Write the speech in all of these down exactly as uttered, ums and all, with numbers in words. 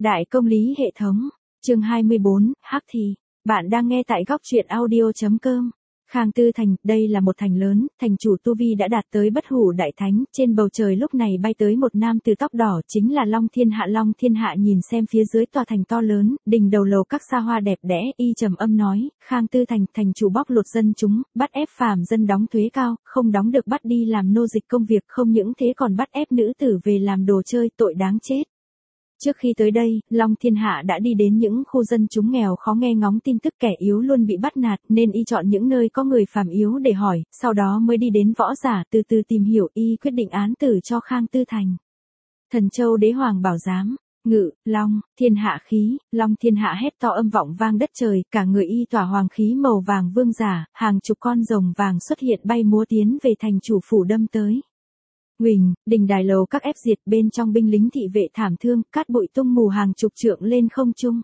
Đại công lý hệ thống, chương hai mươi bốn, Hắc Thị. Bạn đang nghe tại góc truyện audio.com. Khang Tư Thành, đây là một thành lớn, thành chủ tu vi đã đạt tới bất hủ đại thánh, trên bầu trời lúc này bay tới một nam tử tóc đỏ chính là Long Thiên Hạ. Long Thiên Hạ nhìn xem phía dưới tòa thành to lớn, đỉnh đầu lầu các xa hoa đẹp đẽ, y trầm âm nói, Khang Tư Thành, thành chủ bóc lột dân chúng, bắt ép phàm dân đóng thuế cao, không đóng được bắt đi làm nô dịch công việc, không những thế còn bắt ép nữ tử về làm đồ chơi, tội đáng chết. Trước khi tới đây, Long Thiên Hạ đã đi đến những khu dân chúng nghèo khó nghe ngóng tin tức kẻ yếu luôn bị bắt nạt, nên y chọn những nơi có người phàm yếu để hỏi, sau đó mới đi đến võ giả, từ từ tìm hiểu, y quyết định án tử cho Khang Tư Thành. Thần Châu Đế Hoàng bảo giám, ngự, Long, Thiên Hạ khí, Long Thiên Hạ hét to âm vọng vang đất trời, cả người y tỏa hoàng khí màu vàng vương giả, hàng chục con rồng vàng xuất hiện bay múa tiến về thành chủ phủ đâm tới. Huỳnh, đình đài lầu các ép diệt, bên trong binh lính thị vệ thảm thương, cát bụi tung mù hàng chục trượng lên không trung.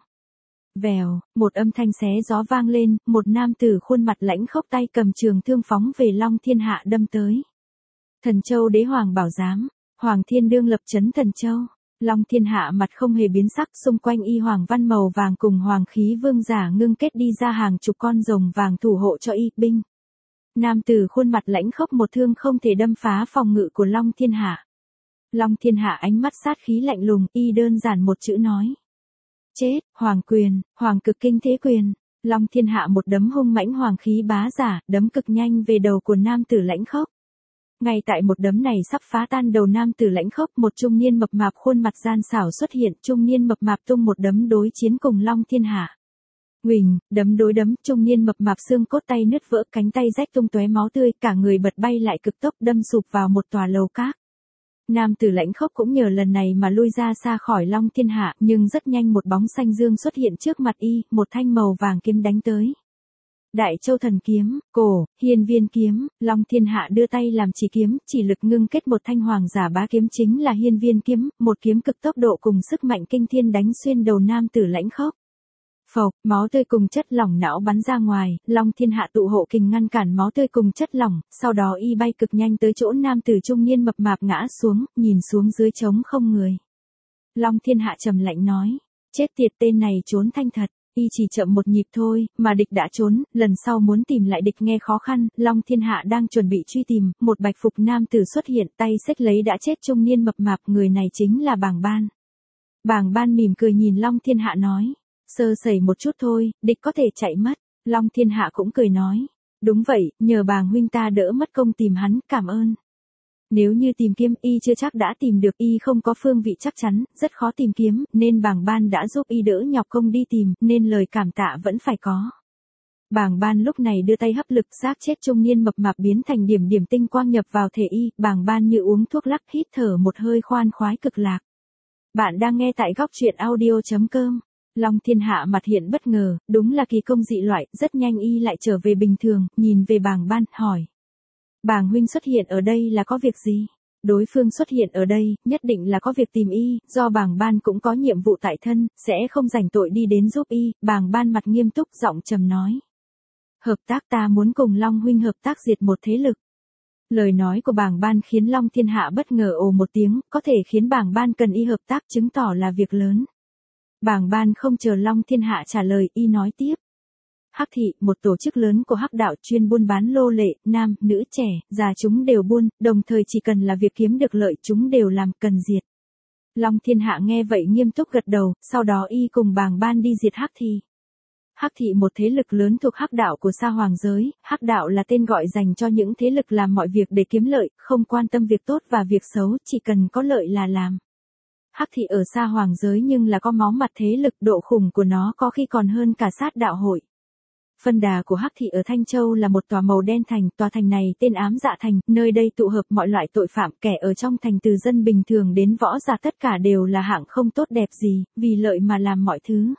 Vèo, một âm thanh xé gió vang lên, một nam tử khuôn mặt lãnh khốc tay cầm trường thương phóng về Long Thiên Hạ đâm tới. Thần Châu Đế Hoàng bảo giám, Hoàng Thiên Đương lập trấn Thần Châu. Long Thiên Hạ mặt không hề biến sắc, xung quanh y hoàng văn màu vàng cùng hoàng khí vương giả ngưng kết đi ra hàng chục con rồng vàng thủ hộ cho y binh. Nam tử khuôn mặt lãnh khốc một thương không thể đâm phá phòng ngự của Long Thiên Hạ. Long Thiên Hạ ánh mắt sát khí lạnh lùng, y đơn giản một chữ nói. Chết, hoàng quyền, hoàng cực kinh thế quyền. Long Thiên Hạ một đấm hung mãnh hoàng khí bá giả, đấm cực nhanh về đầu của nam tử lãnh khốc. Ngay tại một đấm này sắp phá tan đầu nam tử lãnh khốc, một trung niên mập mạp khuôn mặt gian xảo xuất hiện, trung niên mập mạp tung một đấm đối chiến cùng Long Thiên Hạ. Huỳnh, đấm đối đấm, trung niên mập mạp xương cốt tay nứt vỡ, cánh tay rách tung tóe máu tươi, cả người bật bay lại cực tốc đâm sụp vào một tòa lầu các. Nam tử lãnh khốc cũng nhờ lần này mà lui ra xa khỏi Long Thiên Hạ, nhưng rất nhanh một bóng xanh dương xuất hiện trước mặt y, một thanh màu vàng kiếm đánh tới. Đại Châu Thần Kiếm, cổ, Hiên Viên Kiếm, Long Thiên Hạ đưa tay làm chỉ kiếm, chỉ lực ngưng kết một thanh hoàng giả bá kiếm chính là Hiên Viên Kiếm, một kiếm cực tốc độ cùng sức mạnh kinh thiên đánh xuyên đầu nam tử lãnh khốc. Phộc, máu tươi cùng chất lỏng não bắn ra ngoài, Long Thiên Hạ tụ hộ kình ngăn cản máu tươi cùng chất lỏng, sau đó y bay cực nhanh tới chỗ nam tử trung niên mập mạp ngã xuống, nhìn xuống dưới trống không người. Long Thiên Hạ trầm lạnh nói, chết tiệt, tên này trốn thanh thật, y chỉ chậm một nhịp thôi, mà địch đã trốn, lần sau muốn tìm lại địch nghe khó khăn. Long Thiên Hạ đang chuẩn bị truy tìm, một bạch phục nam tử xuất hiện, tay xách lấy đã chết trung niên mập mạp, người này chính là Bàng Ban. Bàng Ban mỉm cười nhìn Long Thiên Hạ nói. Sơ sẩy một chút thôi, địch có thể chạy mất. Long Thiên Hạ cũng cười nói. Đúng vậy, nhờ Bàng huynh ta đỡ mất công tìm hắn, cảm ơn. Nếu như tìm kiếm y chưa chắc đã tìm được, y không có phương vị chắc chắn, rất khó tìm kiếm, nên Bàng Ban đã giúp y đỡ nhọc công đi tìm, nên lời cảm tạ vẫn phải có. Bàng Ban lúc này đưa tay hấp lực, xác chết trung niên mập mạp biến thành điểm điểm tinh quang nhập vào thể y, Bàng Ban như uống thuốc lắc, hít thở một hơi khoan khoái cực lạc. Bạn đang nghe tại góc truyện audio.com. Long Thiên Hạ mặt hiện bất ngờ, đúng là kỳ công dị loại, rất nhanh y lại trở về bình thường, nhìn về Bàng Ban, hỏi. Bàng huynh xuất hiện ở đây là có việc gì? Đối phương xuất hiện ở đây, nhất định là có việc tìm y, do Bàng Ban cũng có nhiệm vụ tại thân, sẽ không rảnh tội đi đến giúp y. Bàng Ban mặt nghiêm túc giọng trầm nói. Hợp tác, ta muốn cùng Long huynh hợp tác diệt một thế lực. Lời nói của Bàng Ban khiến Long Thiên Hạ bất ngờ ồ một tiếng, có thể khiến Bàng Ban cần y hợp tác chứng tỏ là việc lớn. Bàng Ban không chờ Long Thiên Hạ trả lời, y nói tiếp. Hắc Thị, một tổ chức lớn của Hắc đạo chuyên buôn bán lô lệ, nam, nữ, trẻ, già chúng đều buôn, đồng thời chỉ cần là việc kiếm được lợi chúng đều làm, cần diệt. Long Thiên Hạ nghe vậy nghiêm túc gật đầu, sau đó y cùng Bàng Ban đi diệt Hắc Thị. Hắc Thị một thế lực lớn thuộc Hắc đạo của Sa Hoàng giới, Hắc đạo là tên gọi dành cho những thế lực làm mọi việc để kiếm lợi, không quan tâm việc tốt và việc xấu, chỉ cần có lợi là làm. Hắc Thị ở Sa Hoàng giới nhưng là có máu mặt thế lực, độ khủng của nó có khi còn hơn cả Sát đạo hội. Phân đà của Hắc Thị ở Thanh Châu là một tòa màu đen thành, tòa thành này tên Ám Dạ Thành, nơi đây tụ hợp mọi loại tội phạm, kẻ ở trong thành từ dân bình thường đến võ giả tất cả đều là hạng không tốt đẹp gì, vì lợi mà làm mọi thứ.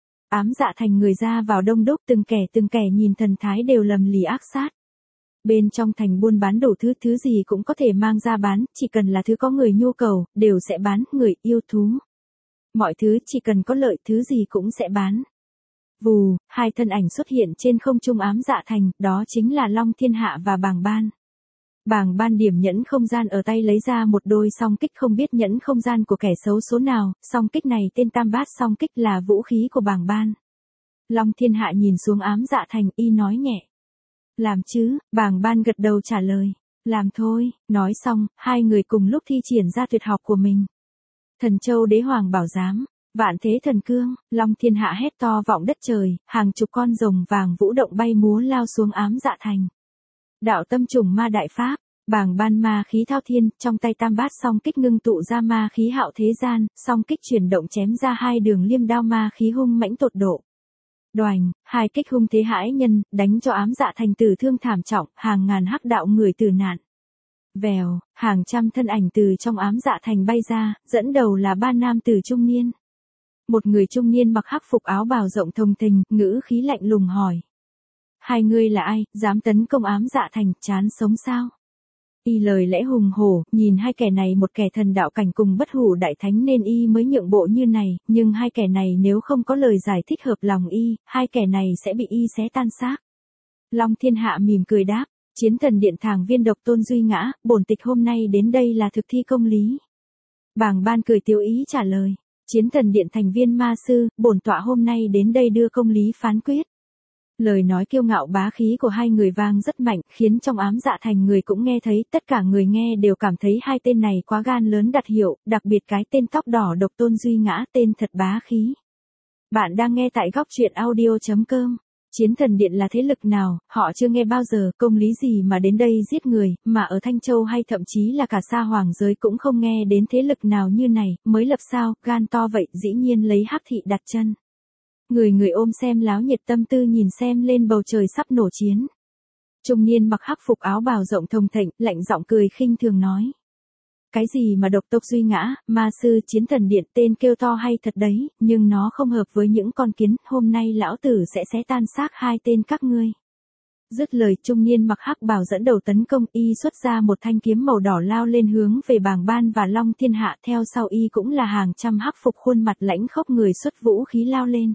Ám Dạ Thành người ra vào đông đúc, từng kẻ từng kẻ nhìn thần thái đều lầm lì ác sát. Bên trong thành buôn bán đủ thứ, thứ gì cũng có thể mang ra bán, chỉ cần là thứ có người nhu cầu, đều sẽ bán, người yêu thú. Mọi thứ chỉ cần có lợi, thứ gì cũng sẽ bán. Vù, hai thân ảnh xuất hiện trên không trung Ám Dạ Thành, đó chính là Long Thiên Hạ và Bàng Ban. Bàng Ban điểm nhẫn không gian ở tay lấy ra một đôi song kích không biết nhẫn không gian của kẻ xấu số nào, song kích này tên Tam Bát song kích là vũ khí của Bàng Ban. Long Thiên Hạ nhìn xuống Ám Dạ Thành y nói nhẹ. Làm chứ, Bàng Ban gật đầu trả lời. Làm thôi, nói xong, hai người cùng lúc thi triển ra tuyệt học của mình. Thần Châu Đế Hoàng Bảo Giám, Vạn Thế Thần Cương, Long Thiên Hạ hét to vọng đất trời, hàng chục con rồng vàng vũ động bay múa lao xuống Ám Dạ Thành. Đạo Tâm Trùng Ma Đại Pháp, Bàng Ban ma khí thao thiên, trong tay Tam Bát song kích ngưng tụ ra ma khí hạo thế gian, song kích chuyển động chém ra hai đường liêm đao ma khí hung mãnh tột độ. Đoành, hai kích hung thế hãi nhân, đánh cho Ám Dạ Thành tử thương thảm trọng, hàng ngàn hắc đạo người tử nạn. Vèo, hàng trăm thân ảnh từ trong Ám Dạ Thành bay ra, dẫn đầu là ba nam tử trung niên. Một người trung niên mặc hắc phục áo bào rộng thùng thình, ngữ khí lạnh lùng hỏi. Hai người là ai, dám tấn công Ám Dạ Thành, chán sống sao? Y lời lẽ hùng hổ, nhìn hai kẻ này một kẻ thần đạo cảnh cùng bất hủ đại thánh nên y mới nhượng bộ như này, nhưng hai kẻ này nếu không có lời giải thích hợp lòng y, hai kẻ này sẽ bị y xé tan xác. Long Thiên Hạ mỉm cười đáp, Chiến Thần Điện Thàng Viên Độc Tôn Duy Ngã, bổn tịch hôm nay đến đây là thực thi công lý. Bàng Ban cười tiếu ý trả lời, Chiến Thần Điện thành viên ma sư, bổn tọa hôm nay đến đây đưa công lý phán quyết. Lời nói kiêu ngạo bá khí của hai người vang rất mạnh, khiến trong Ám Dạ Thành người cũng nghe thấy, tất cả người nghe đều cảm thấy hai tên này quá gan lớn đặt hiệu, đặc biệt cái tên tóc đỏ Độc Tôn Duy Ngã tên thật bá khí. Bạn đang nghe tại góc truyện audio chấm com. Chiến Thần Điện là thế lực nào, họ chưa nghe bao giờ, công lý gì mà đến đây giết người, mà ở Thanh Châu hay thậm chí là cả Sa Hoàng giới cũng không nghe đến thế lực nào như này, mới lập sao, gan to vậy, dĩ nhiên lấy Hắc thị đặt chân. Người người ôm xem láo nhiệt tâm tư nhìn xem lên bầu trời sắp nổ chiến. Trung niên mặc hắc phục áo bào rộng thùng thình, lạnh giọng cười khinh thường nói. Cái gì mà Độc Tộc Duy Ngã, ma sư Chiến Thần Điện tên kêu to hay thật đấy, nhưng nó không hợp với những con kiến, hôm nay lão tử sẽ xé tan xác hai tên các ngươi. Dứt lời trung niên mặc hắc bào dẫn đầu tấn công y xuất ra một thanh kiếm màu đỏ lao lên hướng về Bàng Ban và Long Thiên Hạ, theo sau y cũng là hàng trăm hắc phục khuôn mặt lãnh khốc người xuất vũ khí lao lên.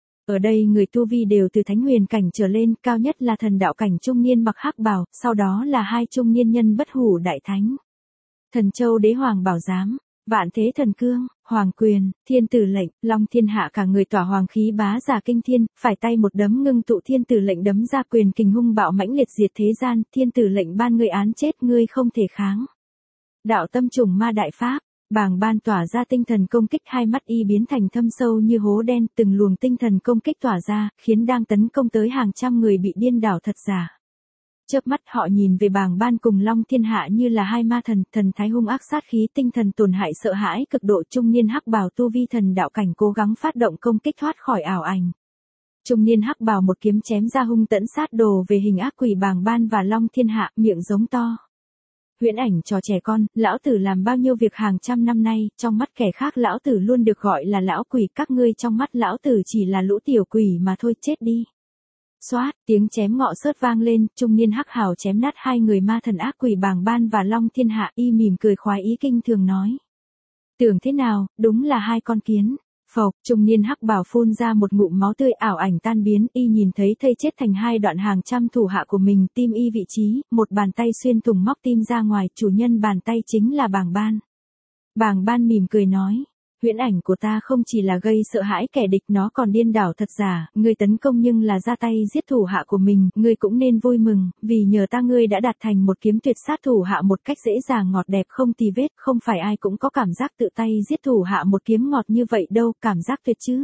Ở đây người tu vi đều từ thánh huyền cảnh trở lên, cao nhất là thần đạo cảnh trung niên mặc hắc bào, sau đó là hai trung niên nhân bất hủ đại thánh. Thần Châu Đế Hoàng Bảo Giám, Vạn Thế Thần Cương, Hoàng Quyền, Thiên Tử Lệnh, Long Thiên Hạ cả người tỏa hoàng khí bá giả kinh thiên, phải tay một đấm ngưng tụ Thiên Tử Lệnh đấm ra quyền kình hung bạo mãnh liệt diệt thế gian, Thiên Tử Lệnh ban ngươi án chết ngươi không thể kháng. Đạo Tâm Trùng Ma Đại Pháp, Bàng Ban tỏa ra tinh thần công kích, hai mắt y biến thành thâm sâu như hố đen, từng luồng tinh thần công kích tỏa ra, khiến đang tấn công tới hàng trăm người bị điên đảo thật giả. Chớp mắt họ nhìn về Bàng Ban cùng Long Thiên Hạ như là hai ma thần, thần thái hung ác sát khí tinh thần tổn hại sợ hãi cực độ. Trung niên hắc bào tu vi thần đạo cảnh cố gắng phát động công kích thoát khỏi ảo ảnh. Trung niên hắc bào một kiếm chém ra hung tẫn sát đồ về hình ác quỷ Bàng Ban và Long Thiên Hạ, miệng giống to. Huyễn ảnh trò trẻ con, lão tử làm bao nhiêu việc hàng trăm năm nay, trong mắt kẻ khác lão tử luôn được gọi là lão quỷ, các ngươi trong mắt lão tử chỉ là lũ tiểu quỷ mà thôi, chết đi. Xoát, tiếng chém ngọ sớt vang lên, trung niên hắc hào chém nát hai người ma thần ác quỷ Bàng Ban và Long Thiên Hạ, y mỉm cười khoái ý kinh thường nói. Tưởng thế nào, đúng là hai con kiến. Phộc, trung niên hắc bào phun ra một ngụm máu tươi, ảo ảnh tan biến, y nhìn thấy thây chết thành hai đoạn hàng trăm thủ hạ của mình, tim y vị trí, một bàn tay xuyên thủng móc tim ra ngoài, chủ nhân bàn tay chính là Bàng Ban. Bàng Ban mỉm cười nói. Huyễn ảnh của ta không chỉ là gây sợ hãi kẻ địch, nó còn điên đảo thật giả, ngươi tấn công nhưng là ra tay giết thủ hạ của mình, ngươi cũng nên vui mừng, vì nhờ ta ngươi đã đạt thành một kiếm tuyệt sát thủ hạ một cách dễ dàng ngọt đẹp không tì vết, không phải ai cũng có cảm giác tự tay giết thủ hạ một kiếm ngọt như vậy đâu, cảm giác tuyệt chứ.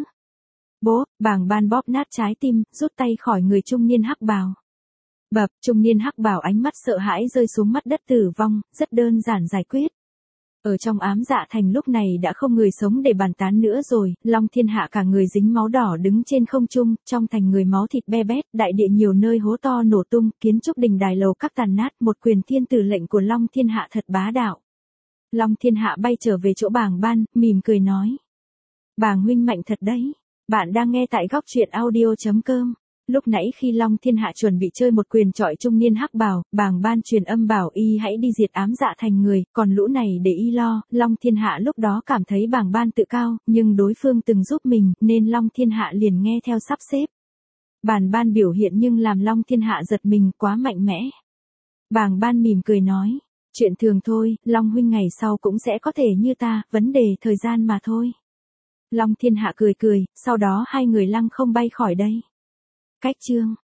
Bố, Bàng Ban bóp nát trái tim, rút tay khỏi người trung niên hắc bào. Bập, trung niên hắc bào ánh mắt sợ hãi rơi xuống mắt đất tử vong, rất đơn giản giải quyết. Ở trong Ám Dạ Thành lúc này đã không người sống để bàn tán nữa rồi, Long Thiên Hạ cả người dính máu đỏ đứng trên không trung, trong thành người máu thịt be bét, đại địa nhiều nơi hố to nổ tung, kiến trúc đình đài lầu các tàn nát, một quyền Thiên Tử Lệnh của Long Thiên Hạ thật bá đạo. Long Thiên Hạ bay trở về chỗ Bàng Ban, mỉm cười nói. Bàng huynh mạnh thật đấy, bạn đang nghe tại góc truyện audio chấm com. Lúc nãy khi Long Thiên Hạ chuẩn bị chơi một quyền trọi trung niên hắc bào, Bàng Ban truyền âm bảo y hãy đi diệt Ám Dạ Thành người, còn lũ này để y lo. Long Thiên Hạ lúc đó cảm thấy Bàng Ban tự cao, nhưng đối phương từng giúp mình, nên Long Thiên Hạ liền nghe theo sắp xếp. Bàng Ban biểu hiện nhưng làm Long Thiên Hạ giật mình, quá mạnh mẽ. Bàng Ban mỉm cười nói, chuyện thường thôi, Long huynh ngày sau cũng sẽ có thể như ta, vấn đề thời gian mà thôi. Long Thiên Hạ cười cười, sau đó hai người lăng không bay khỏi đây. Cách chương